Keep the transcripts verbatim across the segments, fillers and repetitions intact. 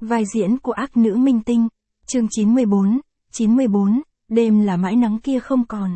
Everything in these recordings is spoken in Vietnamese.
Vai diễn của ác nữ minh tinh. Chương chín mươi bốn, chín mươi bốn, đêm là mãi nắng kia không còn.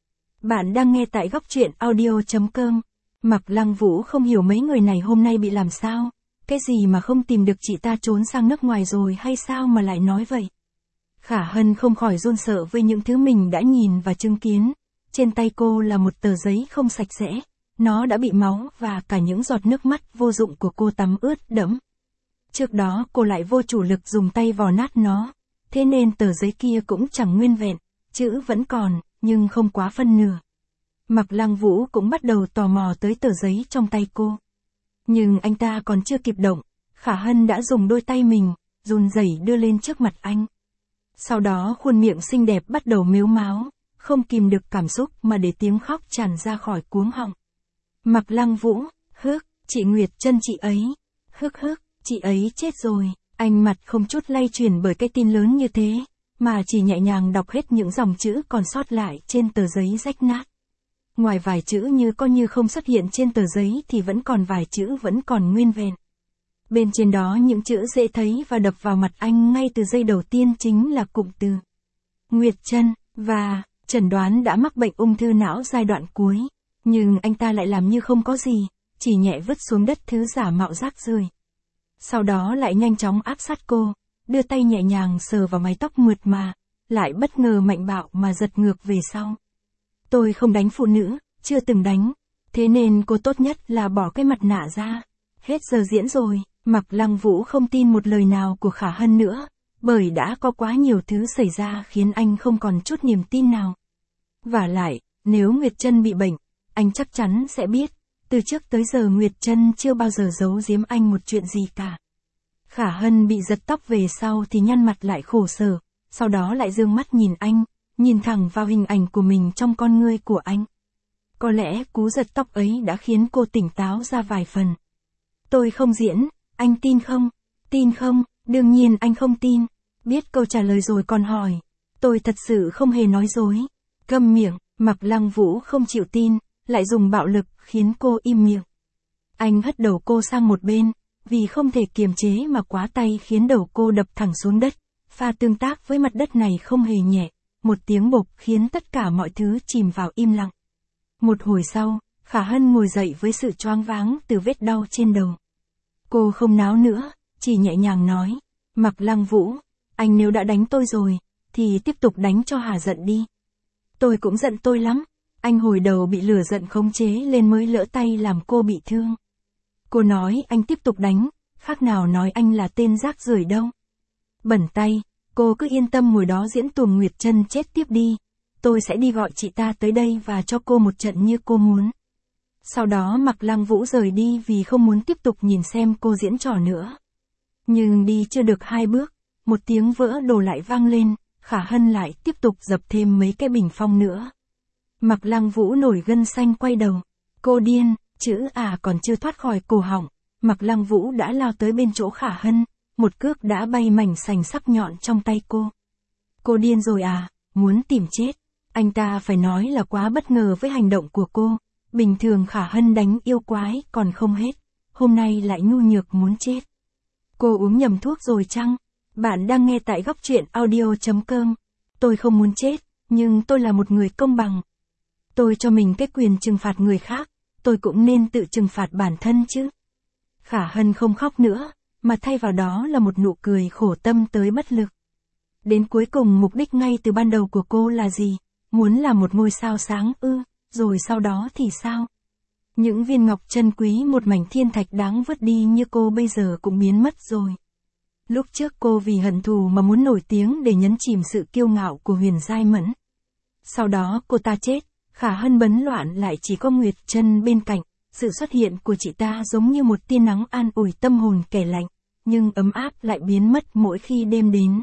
Bạn đang nghe tại góc truyện audio chấm com. Mạc Lăng Vũ không hiểu mấy người này hôm nay bị làm sao. Cái gì mà không tìm được chị ta trốn sang nước ngoài rồi hay sao mà lại nói vậy? Khả Hân không khỏi run sợ với những thứ mình đã nhìn và chứng kiến. Trên tay cô là một tờ giấy không sạch sẽ. Nó đã bị máu và cả những giọt nước mắt vô dụng của cô tắm ướt đẫm. Trước đó cô lại vô chủ lực dùng tay vò nát nó. Thế nên tờ giấy kia cũng chẳng nguyên vẹn. Chữ vẫn còn, nhưng không quá phân nửa. Mạc Lăng Vũ cũng bắt đầu tò mò tới tờ giấy trong tay cô. Nhưng anh ta còn chưa kịp động, Khả Hân đã dùng đôi tay mình, run rẩy đưa lên trước mặt anh. Sau đó khuôn miệng xinh đẹp bắt đầu mếu máo, không kìm được cảm xúc mà để tiếng khóc tràn ra khỏi cuống họng. Mạc Lăng Vũ, hức, chị Nguyệt Trân chị ấy, hức hức, chị ấy chết rồi. Anh mặt không chút lay chuyển bởi cái tin lớn như thế, mà chỉ nhẹ nhàng đọc hết những dòng chữ còn sót lại trên tờ giấy rách nát. Ngoài vài chữ như coi như không xuất hiện trên tờ giấy thì vẫn còn vài chữ vẫn còn nguyên vẹn. Bên trên đó những chữ dễ thấy và đập vào mặt anh ngay từ giây đầu tiên chính là cụm từ Nguyệt Trân, và chẩn đoán đã mắc bệnh ung thư não giai đoạn cuối. Nhưng anh ta lại làm như không có gì, chỉ nhẹ vứt xuống đất thứ giả mạo rác rưởi. Sau đó lại nhanh chóng áp sát cô, đưa tay nhẹ nhàng sờ vào mái tóc mượt mà, lại bất ngờ mạnh bạo mà giật ngược về sau. Tôi không đánh phụ nữ, chưa từng đánh, thế nên cô tốt nhất là bỏ cái mặt nạ ra. Hết giờ diễn rồi, Mạc Lăng Vũ không tin một lời nào của Khả Hân nữa, bởi đã có quá nhiều thứ xảy ra khiến anh không còn chút niềm tin nào. Vả lại, nếu Nguyệt Trân bị bệnh, anh chắc chắn sẽ biết. Từ trước tới giờ Nguyệt Trân chưa bao giờ giấu giếm anh một chuyện gì cả. Khả Hân bị giật tóc về sau thì nhăn mặt lại khổ sở, sau đó lại dương mắt nhìn anh, nhìn thẳng vào hình ảnh của mình trong con ngươi của anh. Có lẽ cú giật tóc ấy đã khiến cô tỉnh táo ra vài phần. Tôi không diễn, anh tin không? Tin không? Đương nhiên anh không tin. Biết câu trả lời rồi còn hỏi. Tôi thật sự không hề nói dối. Câm miệng, Mạc Lăng Vũ không chịu tin, lại dùng bạo lực khiến cô im miệng. Anh hất đầu cô sang một bên, vì không thể kiềm chế mà quá tay khiến đầu cô đập thẳng xuống đất. Pha tương tác với mặt đất này không hề nhẹ, một tiếng bộp khiến tất cả mọi thứ chìm vào im lặng. Một hồi sau, Khả Hân ngồi dậy với sự choáng váng từ vết đau trên đầu. Cô không náo nữa, chỉ nhẹ nhàng nói, Mạc Lăng Vũ, anh nếu đã đánh tôi rồi, thì tiếp tục đánh cho hả giận đi. Tôi cũng giận tôi lắm. Anh hồi đầu bị lửa giận khống chế lên mới lỡ tay làm cô bị thương. Cô nói anh tiếp tục đánh, khác nào nói anh là tên rác rưởi đâu. Bẩn tay, cô cứ yên tâm ngồi đó diễn tuồng Nguyệt Trân chết tiếp đi. Tôi sẽ đi gọi chị ta tới đây và cho cô một trận như cô muốn. Sau đó Mạc Lăng Vũ rời đi vì không muốn tiếp tục nhìn xem cô diễn trò nữa. Nhưng đi chưa được hai bước, một tiếng vỡ đồ lại vang lên, Khả Hân lại tiếp tục dập thêm mấy cái bình phong nữa. Mạc Lăng Vũ nổi gân xanh quay đầu. Cô điên, chữ à còn chưa thoát khỏi cổ họng, Mạc Lăng Vũ đã lao tới bên chỗ Khả Hân, một cước đã bay mảnh sành sắc nhọn trong tay cô. Cô điên rồi à, muốn tìm chết. Anh ta phải nói là quá bất ngờ với hành động của cô. Bình thường Khả Hân đánh yêu quái còn không hết, hôm nay lại nhu nhược muốn chết. Cô uống nhầm thuốc rồi chăng? Bạn đang nghe tại góc truyện audio chấm com. Tôi không muốn chết, nhưng tôi là một người công bằng. Tôi cho mình cái quyền trừng phạt người khác, tôi cũng nên tự trừng phạt bản thân chứ. Khả Hân không khóc nữa, mà thay vào đó là một nụ cười khổ tâm tới bất lực. Đến cuối cùng mục đích ngay từ ban đầu của cô là gì? Muốn là một ngôi sao sáng ư, rồi sau đó thì sao? Những viên ngọc chân quý một mảnh thiên thạch đáng vứt đi như cô bây giờ cũng biến mất rồi. Lúc trước cô vì hận thù mà muốn nổi tiếng để nhấn chìm sự kiêu ngạo của Huyền Giai Mẫn. Sau đó cô ta chết. Khả Hân bấn loạn lại chỉ có Nguyệt Trân bên cạnh, sự xuất hiện của chị ta giống như một tia nắng an ủi tâm hồn kẻ lạnh, nhưng ấm áp lại biến mất mỗi khi đêm đến.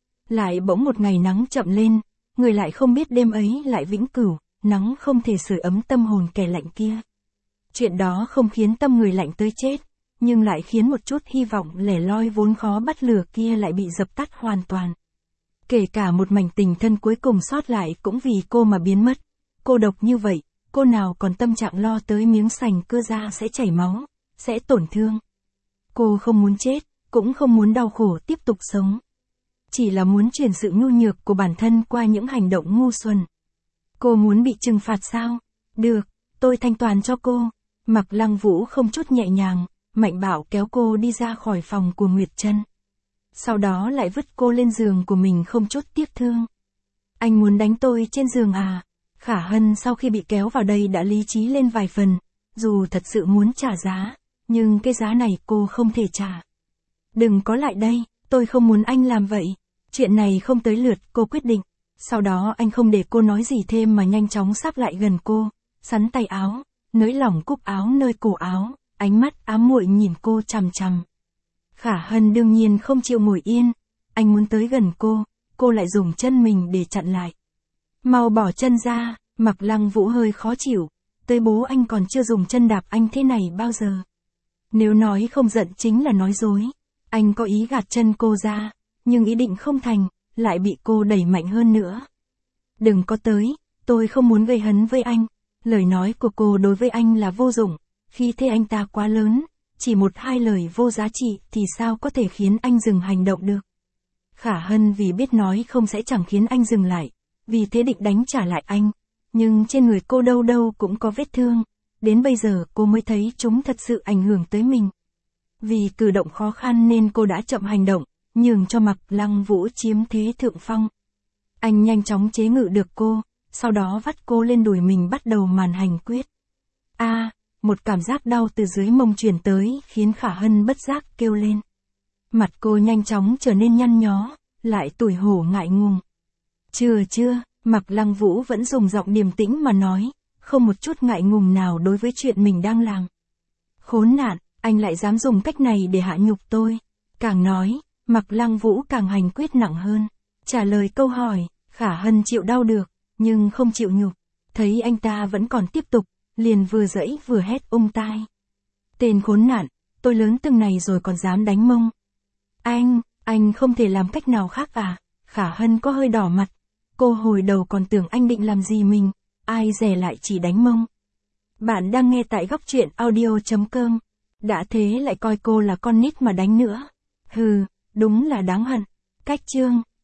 Lại bỗng một ngày nắng chậm lên, người lại không biết đêm ấy lại vĩnh cửu, nắng không thể sưởi ấm tâm hồn kẻ lạnh kia. Chuyện đó không khiến tâm người lạnh tới chết, nhưng lại khiến một chút hy vọng lẻ loi vốn khó bắt lửa kia lại bị dập tắt hoàn toàn. Kể cả một mảnh tình thân cuối cùng sót lại cũng vì cô mà biến mất. Cô độc như vậy, cô nào còn tâm trạng lo tới miếng sành cơ da sẽ chảy máu, sẽ tổn thương. Cô không muốn chết, cũng không muốn đau khổ tiếp tục sống. Chỉ là muốn truyền sự nhu nhược của bản thân qua những hành động ngu xuẩn. Cô muốn bị trừng phạt sao? Được, tôi thanh toán cho cô. Mạc Lăng Vũ không chút nhẹ nhàng, mạnh bạo kéo cô đi ra khỏi phòng của Nguyệt Trân. Sau đó lại vứt cô lên giường của mình không chút tiếc thương. Anh muốn đánh tôi trên giường à? Khả Hân sau khi bị kéo vào đây đã lý trí lên vài phần, dù thật sự muốn trả giá, nhưng cái giá này cô không thể trả. Đừng có lại đây, tôi không muốn anh làm vậy. Chuyện này không tới lượt cô quyết định. Sau đó anh không để cô nói gì thêm mà nhanh chóng sáp lại gần cô, sắn tay áo, nới lỏng cúc áo nơi cổ áo, ánh mắt ám muội nhìn cô chằm chằm. Khả Hân đương nhiên không chịu ngồi yên, anh muốn tới gần cô, cô lại dùng chân mình để chặn lại. Mau bỏ chân ra, Mạc Lăng Vũ hơi khó chịu, tới bố anh còn chưa dùng chân đạp anh thế này bao giờ. Nếu nói không giận chính là nói dối, anh có ý gạt chân cô ra, nhưng ý định không thành, lại bị cô đẩy mạnh hơn nữa. Đừng có tới, tôi không muốn gây hấn với anh, lời nói của cô đối với anh là vô dụng, khi thế anh ta quá lớn, chỉ một hai lời vô giá trị thì sao có thể khiến anh dừng hành động được. Khả Hân vì biết nói không sẽ chẳng khiến anh dừng lại, vì thế định đánh trả lại anh, nhưng trên người cô đâu đâu cũng có vết thương, đến bây giờ cô mới thấy chúng thật sự ảnh hưởng tới mình. Vì cử động khó khăn nên cô đã chậm hành động, nhường cho Mạc Lăng Vũ chiếm thế thượng phong. Anh nhanh chóng chế ngự được cô, sau đó vắt cô lên đùi mình bắt đầu màn hành quyết. A, à, một cảm giác đau từ dưới mông truyền tới khiến Khả Hân bất giác kêu lên. Mặt cô nhanh chóng trở nên nhăn nhó, lại tủi hổ ngại ngùng. Chưa chưa, Mạc Lăng Vũ vẫn dùng giọng điềm tĩnh mà nói, không một chút ngại ngùng nào đối với chuyện mình đang làm. Khốn nạn, anh lại dám dùng cách này để hạ nhục tôi. Càng nói, Mạc Lăng Vũ càng hành quyết nặng hơn. Trả lời câu hỏi, Khả Hân chịu đau được, nhưng không chịu nhục. Thấy anh ta vẫn còn tiếp tục, liền vừa giãy vừa hét ung tai. Tên khốn nạn, tôi lớn từng này rồi còn dám đánh mông. Anh, anh không thể làm cách nào khác à? Khả Hân có hơi đỏ mặt. Cô hồi đầu còn tưởng anh định làm gì mình, ai dè lại chỉ đánh mông. Bạn đang nghe tại góc truyện audio chấm com. Đã thế lại coi cô là con nít mà đánh nữa. Hừ, đúng là đáng hận. Cách chương